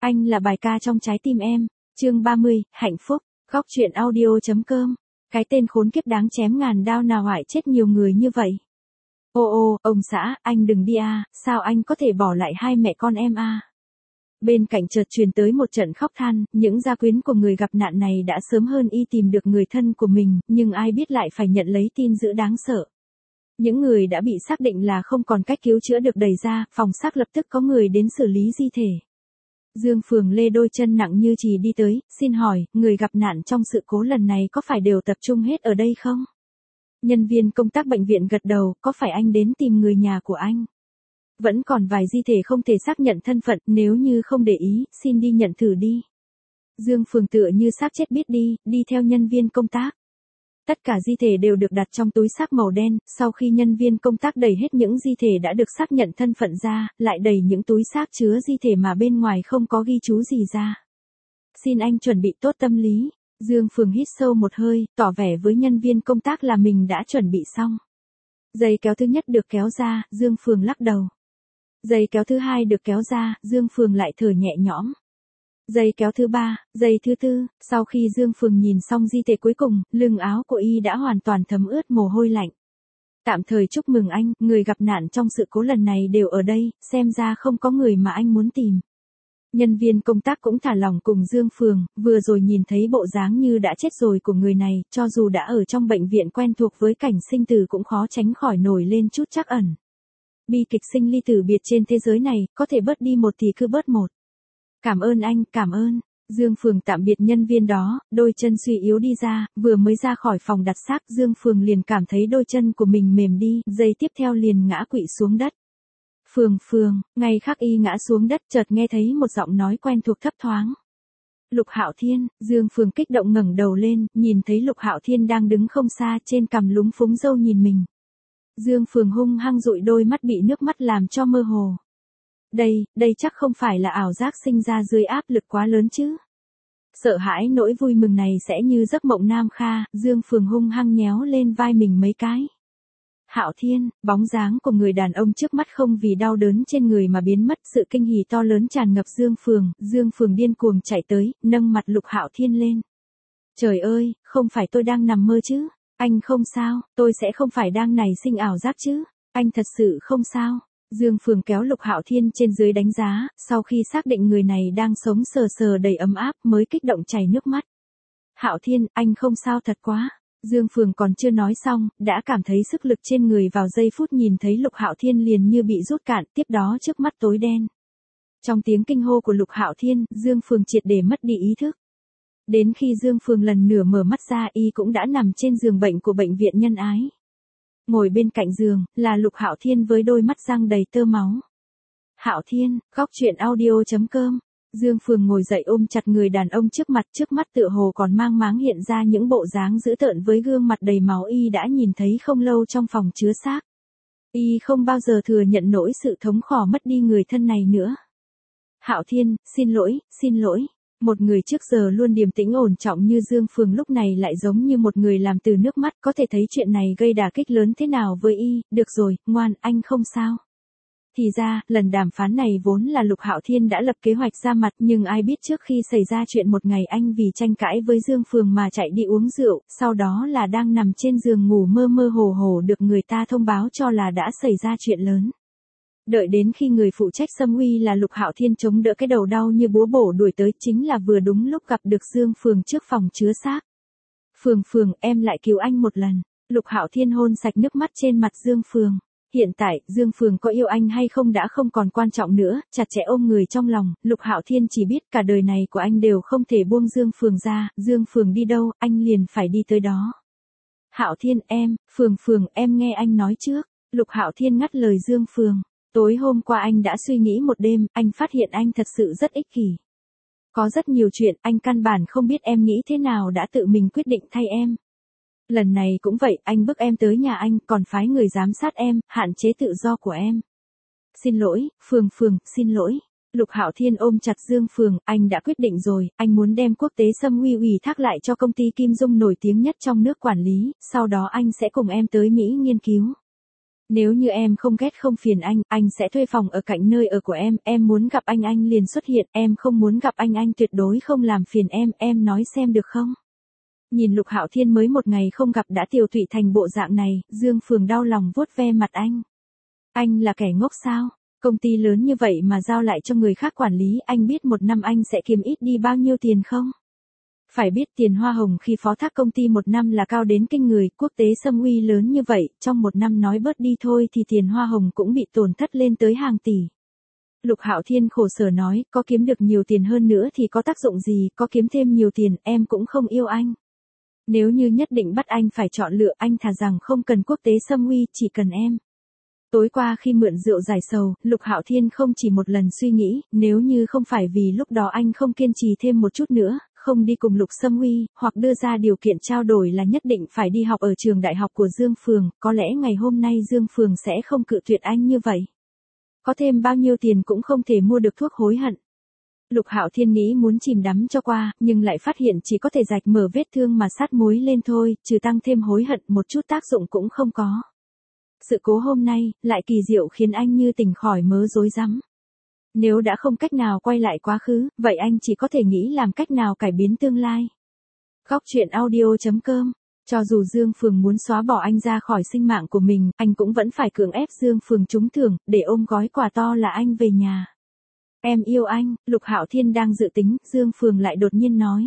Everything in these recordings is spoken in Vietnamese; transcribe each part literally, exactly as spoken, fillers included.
Anh là bài ca trong trái tim em. Chương ba mươi, hạnh phúc. Góc truyện audio.com. Cái tên khốn kiếp đáng chém ngàn đao nào hại chết nhiều người như vậy. Ô ô, ông xã, anh đừng đi a, sao anh có thể bỏ lại hai mẹ con em a? Bên cạnh chợt truyền tới một trận khóc than, những gia quyến của người gặp nạn này đã sớm hơn y tìm được người thân của mình, nhưng ai biết lại phải nhận lấy tin dữ đáng sợ. Những người đã bị xác định là không còn cách cứu chữa được đẩy ra, phòng xác lập tức có người đến xử lý di thể. Dương Phường lê đôi chân nặng như chì đi tới, xin hỏi, người gặp nạn trong sự cố lần này có phải đều tập trung hết ở đây không? Nhân viên công tác bệnh viện gật đầu, có phải anh đến tìm người nhà của anh? Vẫn còn vài di thể không thể xác nhận thân phận, nếu như không để ý, xin đi nhận thử đi. Dương Phường tựa như xác chết biết đi, đi theo nhân viên công tác. Tất cả di thể đều được đặt trong túi xác màu đen, sau khi nhân viên công tác đẩy hết những di thể đã được xác nhận thân phận ra, lại đẩy những túi xác chứa di thể mà bên ngoài không có ghi chú gì ra. Xin anh chuẩn bị tốt tâm lý. Dương Phường hít sâu một hơi, tỏ vẻ với nhân viên công tác là mình đã chuẩn bị xong. Dây kéo thứ nhất được kéo ra, Dương Phường lắc đầu. Dây kéo thứ hai được kéo ra, Dương Phường lại thở nhẹ nhõm. Dây kéo thứ ba, dây thứ tư, sau khi Dương Phường nhìn xong di thể cuối cùng, lưng áo của y đã hoàn toàn thấm ướt mồ hôi lạnh. Tạm thời chúc mừng anh, người gặp nạn trong sự cố lần này đều ở đây, xem ra không có người mà anh muốn tìm. Nhân viên công tác cũng thả lỏng cùng Dương Phường, vừa rồi nhìn thấy bộ dáng như đã chết rồi của người này, cho dù đã ở trong bệnh viện quen thuộc với cảnh sinh tử cũng khó tránh khỏi nổi lên chút trắc ẩn. Bi kịch sinh ly tử biệt trên thế giới này, có thể bớt đi một thì cứ bớt một. Cảm ơn anh, cảm ơn. Dương Phường tạm biệt nhân viên đó, đôi chân suy yếu đi ra, vừa mới ra khỏi phòng đặt xác, Dương Phường liền cảm thấy đôi chân của mình mềm đi, giây tiếp theo liền ngã quỵ xuống đất. Phường Phường, ngay khắc y ngã xuống đất chợt nghe thấy một giọng nói quen thuộc thấp thoáng. Lục Hạo Thiên. Dương Phường kích động ngẩng đầu lên, nhìn thấy Lục Hạo Thiên đang đứng không xa, trên cằm lúng phúng râu nhìn mình. Dương Phường hung hăng dụi đôi mắt bị nước mắt làm cho mơ hồ. Đây, đây chắc không phải là ảo giác sinh ra dưới áp lực quá lớn chứ. Sợ hãi nỗi vui mừng này sẽ như giấc mộng Nam Kha, Dương Phường hung hăng nhéo lên vai mình mấy cái. Hạo Thiên, bóng dáng của người đàn ông trước mắt không vì đau đớn trên người mà biến mất, sự kinh hỉ to lớn tràn ngập Dương Phường, Dương Phường điên cuồng chạy tới, nâng mặt Lục Hạo Thiên lên. Trời ơi, không phải tôi đang nằm mơ chứ? Anh không sao, tôi sẽ không phải đang nảy sinh ảo giác chứ? Anh thật sự không sao? Dương Phường kéo Lục Hạo Thiên trên dưới đánh giá, sau khi xác định người này đang sống sờ sờ đầy ấm áp mới kích động chảy nước mắt. Hạo Thiên, anh không sao thật quá. Dương Phường còn chưa nói xong, đã cảm thấy sức lực trên người vào giây phút nhìn thấy Lục Hạo Thiên liền như bị rút cạn, tiếp đó trước mắt tối đen. Trong tiếng kinh hô của Lục Hạo Thiên, Dương Phường triệt để mất đi ý thức. Đến khi Dương Phường lần nửa mở mắt ra y cũng đã nằm trên giường bệnh của bệnh viện Nhân Ái. Ngồi bên cạnh giường, là Lục Hạo Thiên với đôi mắt răng đầy tơ máu. Hạo Thiên, góc truyện audio.com. Dương Phường ngồi dậy ôm chặt người đàn ông trước mặt, trước mắt tựa hồ còn mang máng hiện ra những bộ dáng dữ tợn với gương mặt đầy máu y đã nhìn thấy không lâu trong phòng chứa xác. Y không bao giờ thừa nhận nổi sự thống khổ mất đi người thân này nữa. Hạo Thiên, xin lỗi, xin lỗi. Một người trước giờ luôn điềm tĩnh ổn trọng như Dương Phường lúc này lại giống như một người làm từ nước mắt, có thể thấy chuyện này gây đả kích lớn thế nào với y. Được rồi, ngoan, anh không sao. Thì ra, lần đàm phán này vốn là Lục Hạo Thiên đã lập kế hoạch ra mặt, nhưng ai biết trước khi xảy ra chuyện một ngày anh vì tranh cãi với Dương Phường mà chạy đi uống rượu, sau đó là đang nằm trên giường ngủ mơ mơ hồ hồ được người ta thông báo cho là đã xảy ra chuyện lớn. Đợi đến khi người phụ trách xâm uy là Lục Hạo Thiên chống đỡ cái đầu đau như búa bổ đuổi tới, chính là vừa đúng lúc gặp được Dương Phường trước phòng chứa xác. Phường Phường, em lại cứu anh một lần. Lục Hạo Thiên hôn sạch nước mắt trên mặt Dương Phường. Hiện tại, Dương Phường có yêu anh hay không đã không còn quan trọng nữa, chặt chẽ ôm người trong lòng, Lục Hạo Thiên chỉ biết cả đời này của anh đều không thể buông Dương Phường ra, Dương Phường đi đâu, anh liền phải đi tới đó. Hạo Thiên, em, Phường Phường, em nghe anh nói trước. Lục Hạo Thiên ngắt lời Dương Phường. Tối hôm qua anh đã suy nghĩ một đêm, anh phát hiện anh thật sự rất ích kỷ. Có rất nhiều chuyện, anh căn bản không biết em nghĩ thế nào đã tự mình quyết định thay em. Lần này cũng vậy, anh bức em tới nhà anh, còn phái người giám sát em, hạn chế tự do của em. Xin lỗi, Phường Phường, xin lỗi. Lục Hạo Thiên ôm chặt Dương Phường, anh đã quyết định rồi, anh muốn đem quốc tế Sâm Uy ủy thác lại cho công ty Kim Dung nổi tiếng nhất trong nước quản lý, sau đó anh sẽ cùng em tới Mỹ nghiên cứu. Nếu như em không ghét không phiền anh, anh sẽ thuê phòng ở cạnh nơi ở của em, em muốn gặp anh anh liền xuất hiện, em không muốn gặp anh anh tuyệt đối không làm phiền em, em nói xem được không? Nhìn Lục Hạo Thiên mới một ngày không gặp đã tiều tụy thành bộ dạng này, Dương Phường đau lòng vuốt ve mặt anh. Anh là kẻ ngốc sao? Công ty lớn như vậy mà giao lại cho người khác quản lý, anh biết một năm anh sẽ kiếm ít đi bao nhiêu tiền không? Phải biết tiền hoa hồng khi phó thác công ty một năm là cao đến kinh người, quốc tế xâm uy lớn như vậy, trong một năm nói bớt đi thôi thì tiền hoa hồng cũng bị tổn thất lên tới hàng tỷ. Lục Hạo Thiên khổ sở nói, có kiếm được nhiều tiền hơn nữa thì có tác dụng gì, có kiếm thêm nhiều tiền, em cũng không yêu anh. Nếu như nhất định bắt anh phải chọn lựa, anh thà rằng không cần quốc tế xâm uy, chỉ cần em. Tối qua khi mượn rượu giải sầu, Lục Hạo Thiên không chỉ một lần suy nghĩ, nếu như không phải vì lúc đó anh không kiên trì thêm một chút nữa, không đi cùng Lục Sâm Uy, hoặc đưa ra điều kiện trao đổi là nhất định phải đi học ở trường đại học của Dương Phường, có lẽ ngày hôm nay Dương Phường sẽ không cự tuyệt anh như vậy. Có thêm bao nhiêu tiền cũng không thể mua được thuốc hối hận. Lục Hạo Thiên nghĩ muốn chìm đắm cho qua, nhưng lại phát hiện chỉ có thể rạch mở vết thương mà sát muối lên thôi, trừ tăng thêm hối hận một chút tác dụng cũng không có. Sự cố hôm nay, lại kỳ diệu khiến anh như tỉnh khỏi mớ rối rắm. Nếu đã không cách nào quay lại quá khứ, vậy anh chỉ có thể nghĩ làm cách nào cải biến tương lai. Góc truyện audio chấm com. Cho dù Dương Phường muốn xóa bỏ anh ra khỏi sinh mạng của mình, anh cũng vẫn phải cưỡng ép Dương Phường trúng thưởng, để ôm gói quà to là anh về nhà. Em yêu anh, Lục Hạo Thiên đang dự tính, Dương Phường lại đột nhiên nói.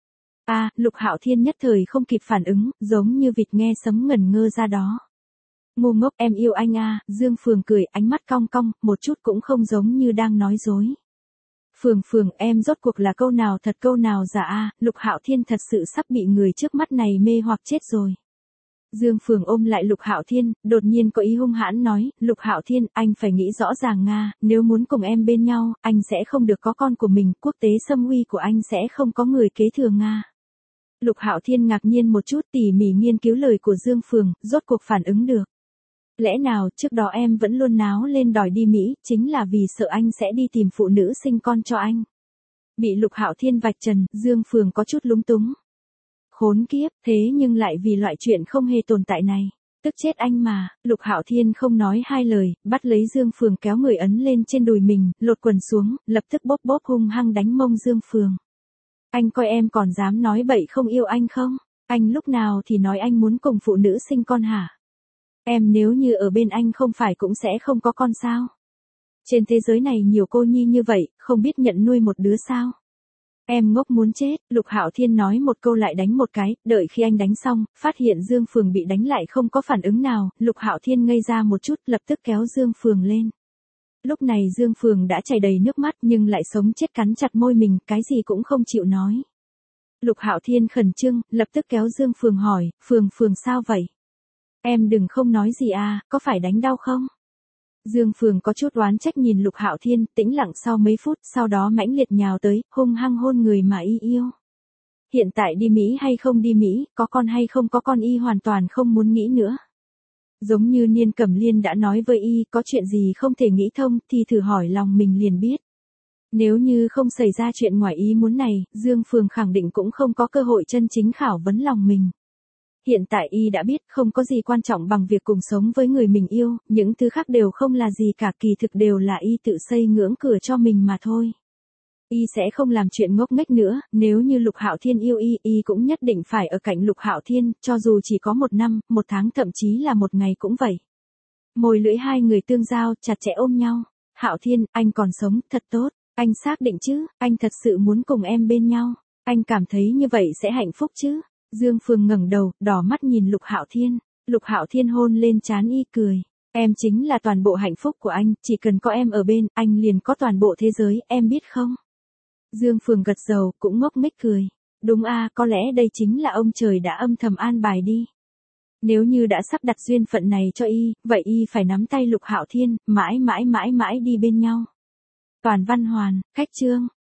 À, Lục Hạo Thiên nhất thời không kịp phản ứng, giống như vịt nghe sấm ngẩn ngơ ra đó. Ngu ngốc, em yêu anh à, Dương Phường cười, ánh mắt cong cong, một chút cũng không giống như đang nói dối. Phường Phường, em rốt cuộc là câu nào thật câu nào giả à, Lục Hạo Thiên thật sự sắp bị người trước mắt này mê hoặc chết rồi. Dương Phường ôm lại Lục Hạo Thiên, đột nhiên có ý hung hãn nói, Lục Hạo Thiên, anh phải nghĩ rõ ràng Nga, nếu muốn cùng em bên nhau, anh sẽ không được có con của mình, quốc tế xâm uy của anh sẽ không có người kế thừa Nga. Lục Hạo Thiên ngạc nhiên một chút, tỉ mỉ nghiên cứu lời của Dương Phường, rốt cuộc phản ứng được. Lẽ nào trước đó em vẫn luôn náo lên đòi đi Mỹ, chính là vì sợ anh sẽ đi tìm phụ nữ sinh con cho anh. Bị Lục Hạo Thiên vạch trần, Dương Phường có chút lúng túng. Khốn kiếp, thế nhưng lại vì loại chuyện không hề tồn tại này. Tức chết anh mà, Lục Hạo Thiên không nói hai lời, bắt lấy Dương Phường kéo người ấn lên trên đùi mình, lột quần xuống, lập tức bóp bóp hung hăng đánh mông Dương Phường. Anh coi em còn dám nói bậy không yêu anh không? Anh lúc nào thì nói anh muốn cùng phụ nữ sinh con hả? Em nếu như ở bên anh không phải cũng sẽ không có con sao? Trên thế giới này nhiều cô nhi như vậy, không biết nhận nuôi một đứa sao? Em ngốc muốn chết, Lục Hạo Thiên nói một câu lại đánh một cái, đợi khi anh đánh xong, phát hiện Dương Phường bị đánh lại không có phản ứng nào, Lục Hạo Thiên ngây ra một chút, lập tức kéo Dương Phường lên. Lúc này Dương Phường đã chảy đầy nước mắt nhưng lại sống chết cắn chặt môi mình, cái gì cũng không chịu nói. Lục Hạo Thiên khẩn trương, lập tức kéo Dương Phường hỏi, Phường Phường sao vậy? Em đừng không nói gì à, có phải đánh đau không? Dương Phường có chút oán trách nhìn Lục Hạo Thiên, tĩnh lặng sau mấy phút, sau đó mãnh liệt nhào tới, hung hăng hôn người mà y yêu. Hiện tại đi Mỹ hay không đi Mỹ, có con hay không có con y hoàn toàn không muốn nghĩ nữa. Giống như Niên Cẩm Liên đã nói với y, có chuyện gì không thể nghĩ thông thì thử hỏi lòng mình liền biết. Nếu như không xảy ra chuyện ngoài ý muốn này, Dương Phường khẳng định cũng không có cơ hội chân chính khảo vấn lòng mình. Hiện tại y đã biết không có gì quan trọng bằng việc cùng sống với người mình yêu, những thứ khác đều không là gì cả, kỳ thực đều là y tự xây ngưỡng cửa cho mình mà thôi. Y sẽ không làm chuyện ngốc nghếch nữa, nếu như Lục Hạo Thiên yêu y, y cũng nhất định phải ở cạnh Lục Hạo Thiên, cho dù chỉ có một năm, một tháng thậm chí là một ngày cũng vậy. Môi lưỡi hai người tương giao, chặt chẽ ôm nhau. Hạo Thiên, anh còn sống, thật tốt, anh xác định chứ, anh thật sự muốn cùng em bên nhau, anh cảm thấy như vậy sẽ hạnh phúc chứ? Dương Phường ngẩng đầu, đỏ mắt nhìn Lục Hạo Thiên. Lục Hạo Thiên hôn lên trán y cười. Em chính là toàn bộ hạnh phúc của anh, chỉ cần có em ở bên, anh liền có toàn bộ thế giới, em biết không? Dương Phường gật đầu, cũng ngốc nghếch cười. Đúng a, à, có lẽ đây chính là ông trời đã âm thầm an bài đi. Nếu như đã sắp đặt duyên phận này cho y, vậy y phải nắm tay Lục Hạo Thiên, mãi mãi mãi mãi đi bên nhau. Toàn văn hoàn, khách chương.